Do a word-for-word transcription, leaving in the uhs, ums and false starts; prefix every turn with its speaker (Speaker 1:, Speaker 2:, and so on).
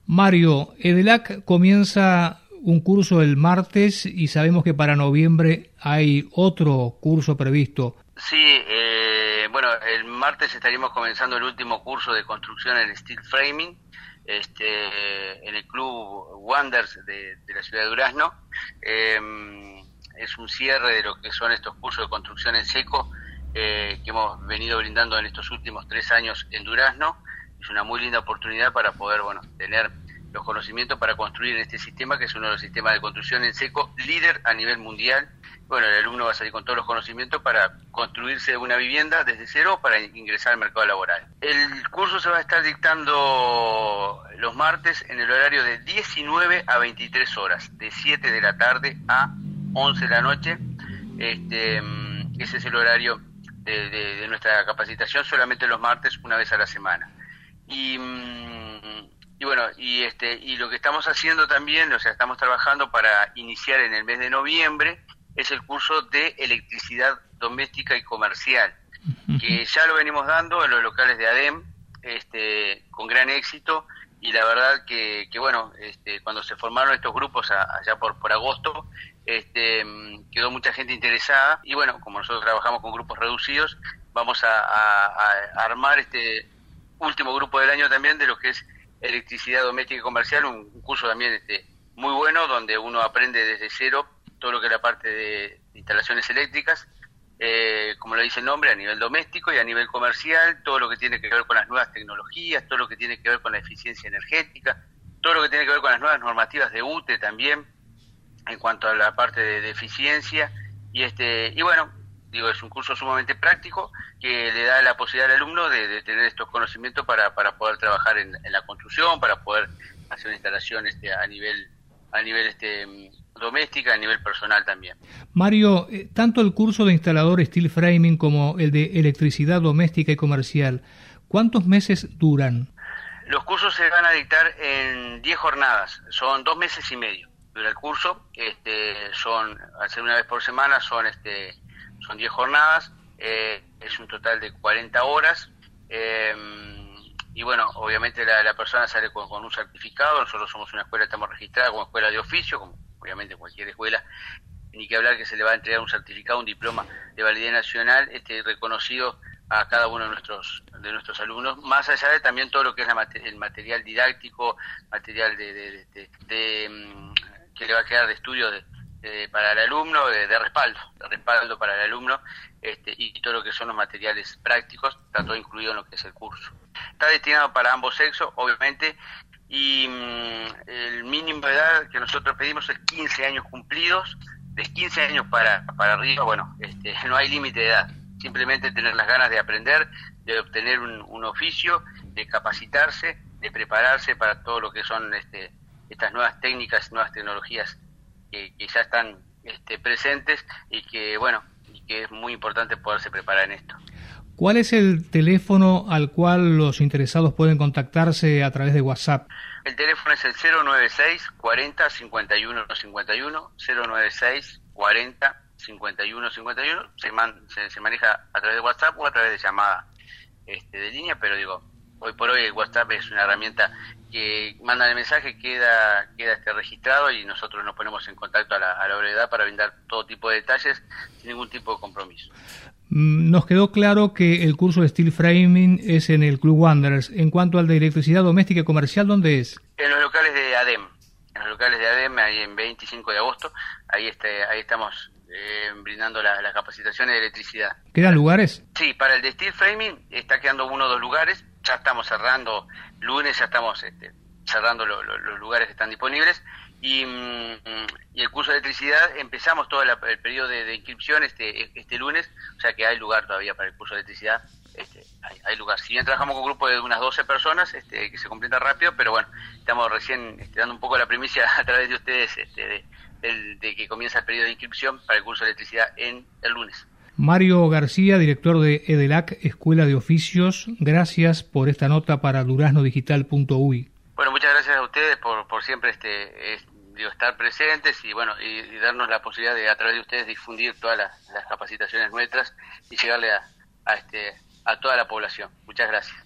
Speaker 1: Mario, EDELAC comienza un curso el martes y sabemos que para noviembre hay otro curso previsto.
Speaker 2: Sí, eh, bueno, el martes estaríamos comenzando el último curso de construcción en steel framing, este, en el Club Wanderers de, de la ciudad de Durazno. Eh, es un cierre de lo que son estos cursos de construcción en seco eh, que hemos venido brindando en estos últimos tres años en Durazno. Es una muy linda oportunidad para poder, bueno, tener los conocimientos para construir en este sistema, que es uno de los sistemas de construcción en seco líder a nivel mundial. Bueno, el alumno va a salir con todos los conocimientos para construirse una vivienda desde cero para ingresar al mercado laboral. El curso se va a estar dictando los martes en el horario de diecinueve a veintitrés horas, de siete de la tarde a once de la noche. Este, ese es el horario de, de, de nuestra capacitación, solamente los martes, una vez a la semana. Y, y bueno, y este y lo que estamos haciendo también, o sea, estamos trabajando para iniciar en el mes de noviembre, es el curso de electricidad doméstica y comercial, que ya lo venimos dando en los locales de ADEM, este, con gran éxito, y la verdad que, que bueno, este, cuando se formaron estos grupos a, allá por, por agosto, este, quedó mucha gente interesada, y bueno, como nosotros trabajamos con grupos reducidos, vamos a, a, a armar este último grupo del año también de lo que es electricidad doméstica y comercial, un, un curso también este, muy bueno, donde uno aprende desde cero todo lo que es la parte de instalaciones eléctricas, eh, como lo dice el nombre, a nivel doméstico y a nivel comercial, todo lo que tiene que ver con las nuevas tecnologías, todo lo que tiene que ver con la eficiencia energética, todo lo que tiene que ver con las nuevas normativas de U T E también, en cuanto a la parte de, de eficiencia, y este y bueno, digo, es un curso sumamente práctico que le da la posibilidad al alumno de, de tener estos conocimientos para, para poder trabajar en, en la construcción, para poder hacer una instalación este, a nivel a nivel este doméstica, a nivel personal también.
Speaker 1: Mario, eh, tanto el curso de instalador steel framing como el de electricidad doméstica y comercial, ¿cuántos meses duran?
Speaker 2: Los cursos se van a dictar en diez jornadas, son dos meses y medio dura el curso, este, son, al ser una vez por semana, son este son diez jornadas, eh, es un total de cuarenta horas, eh, y bueno, obviamente la, la persona sale con, con un certificado. Nosotros somos una escuela, estamos registradas como escuela de oficio, como obviamente cualquier escuela, ni que hablar que se le va a entregar un certificado, un diploma de validez nacional este reconocido a cada uno de nuestros de nuestros alumnos, más allá de también todo lo que es la, el material didáctico, material de, de, de, de, de que le va a quedar de estudio de, de, para el alumno, de, de respaldo, de respaldo para el alumno, este, y todo lo que son los materiales prácticos, está todo incluido en lo que es el curso. Está destinado para ambos sexos, obviamente, y mmm, el mínimo de edad que nosotros pedimos es quince años cumplidos. De quince años para, para arriba, bueno, este, no hay límite de edad, simplemente tener las ganas de aprender, de obtener un, un oficio, de capacitarse, de prepararse para todo lo que son este, estas nuevas técnicas, nuevas tecnologías que, que ya están este, presentes y que, bueno, y que es muy importante poderse preparar en esto.
Speaker 1: ¿Cuál es el teléfono al cual los interesados pueden contactarse a través de WhatsApp?
Speaker 2: El teléfono es el cero noventa y seis cuarenta cincuenta y uno cincuenta y uno, cero noventa y seis cuarenta cincuenta y uno cincuenta y uno, se, man, se, se maneja a través de WhatsApp o a través de llamada este, de línea, pero digo, hoy por hoy el WhatsApp es una herramienta que manda el mensaje, queda queda este registrado y nosotros nos ponemos en contacto a la, a la brevedad para brindar todo tipo de detalles sin ningún tipo de compromiso.
Speaker 1: Nos quedó claro que el curso de steel framing es en el Club Wanderers. En cuanto al de electricidad doméstica y comercial, ¿dónde es?
Speaker 2: En los locales de ADEM, en los locales de ADEM, ahí en veinticinco de agosto, ahí este, ahí estamos eh, brindando la, la capacitación de electricidad.
Speaker 1: ¿Quedan lugares?
Speaker 2: Sí, para el de steel framing está quedando uno o dos lugares, ya estamos cerrando, lunes ya estamos este, cerrando lo, lo, los lugares que están disponibles, y, y el curso de electricidad empezamos todo la, el periodo de, de inscripción este, este lunes, o sea que hay lugar todavía para el curso de electricidad. Este, hay, hay lugar. Si bien trabajamos con un grupo de unas doce personas, este, que se completa rápido, pero bueno, estamos recién este, dando un poco la primicia a través de ustedes este, de, de, de que comienza el periodo de inscripción para el curso de electricidad en el lunes.
Speaker 1: Mario García, director de EDELAC, Escuela de Oficios, gracias por esta nota para durazno digital punto u i.
Speaker 2: Bueno, muchas gracias a ustedes por, por siempre este, es, digo, estar presentes y bueno y, y darnos la posibilidad de a través de ustedes difundir todas las, las capacitaciones nuestras y llegarle a, a este a toda la población. Muchas gracias.